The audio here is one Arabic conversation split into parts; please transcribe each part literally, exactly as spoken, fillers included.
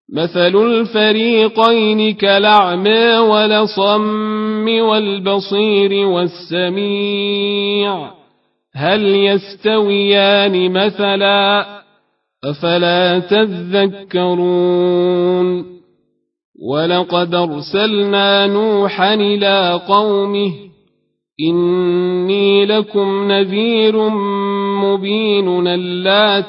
مثل الفريقين كالأعمى والأصم والبصير والسميع هل يستويان مثلا أفلا تذكرون ولقد أرسلنا نوحا إلى قومه إني لكم نذير مبين ألا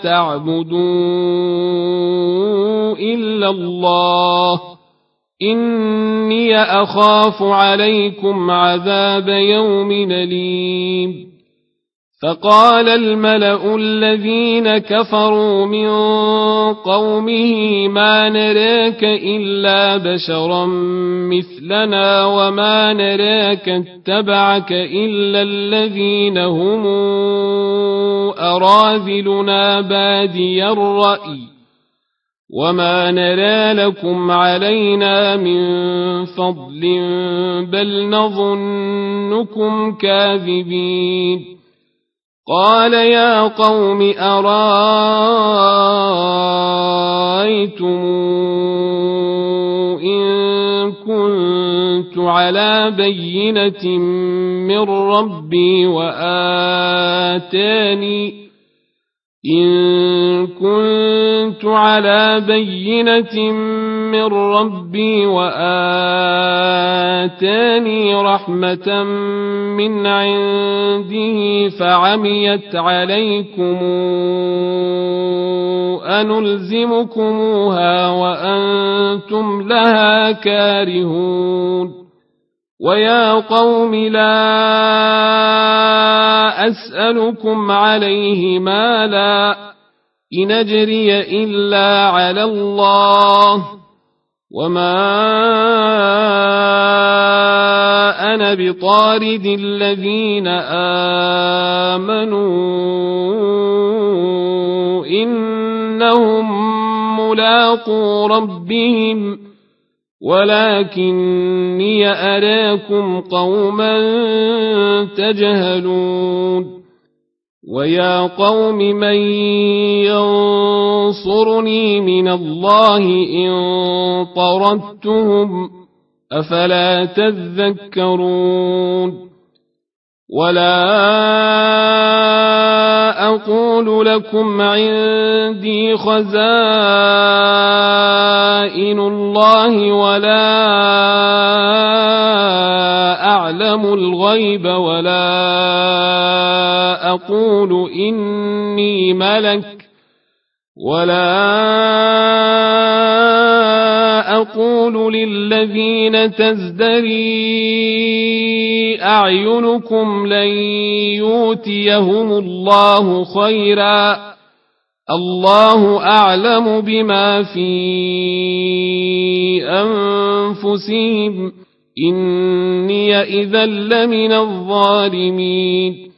تعبدوا إلا الله إني أخاف عليكم عذاب يوم أليم فقال الملأ الذين كفروا من قومه ما نراك إلا بشرا مثلنا وما نراك اتبعك إلا الذين هم أراذلنا بادي الرأي وما نرى لكم علينا من فضل بل نظنكم كاذبين قال يا قوم أرأيتم إن كنت على بينة من ربي وآتاني إن كنت على بينة من ربي وآتاني رحمة من عنده فعميت عليكم أنلزمكموها وأنتم لها كارهون ويا قوم لا أسألكم عليه مالا إن أجري إلا على الله وما أنا بطارد الذين آمنوا إنهم ملاقو ربهم ولكني أراكم قوما تجهلون ويا قوم من ينصرني من الله إن طردتهم أفلا تذكرون ولا أقول لكم عندي خزائن الله ولا أعلم الغيب ولا أقول إني ملك ولا أقول للذين تزدري أعينكم لن يؤتيهم الله خيرا الله أعلم بما في أنفسهم إني إذا لمن الظالمين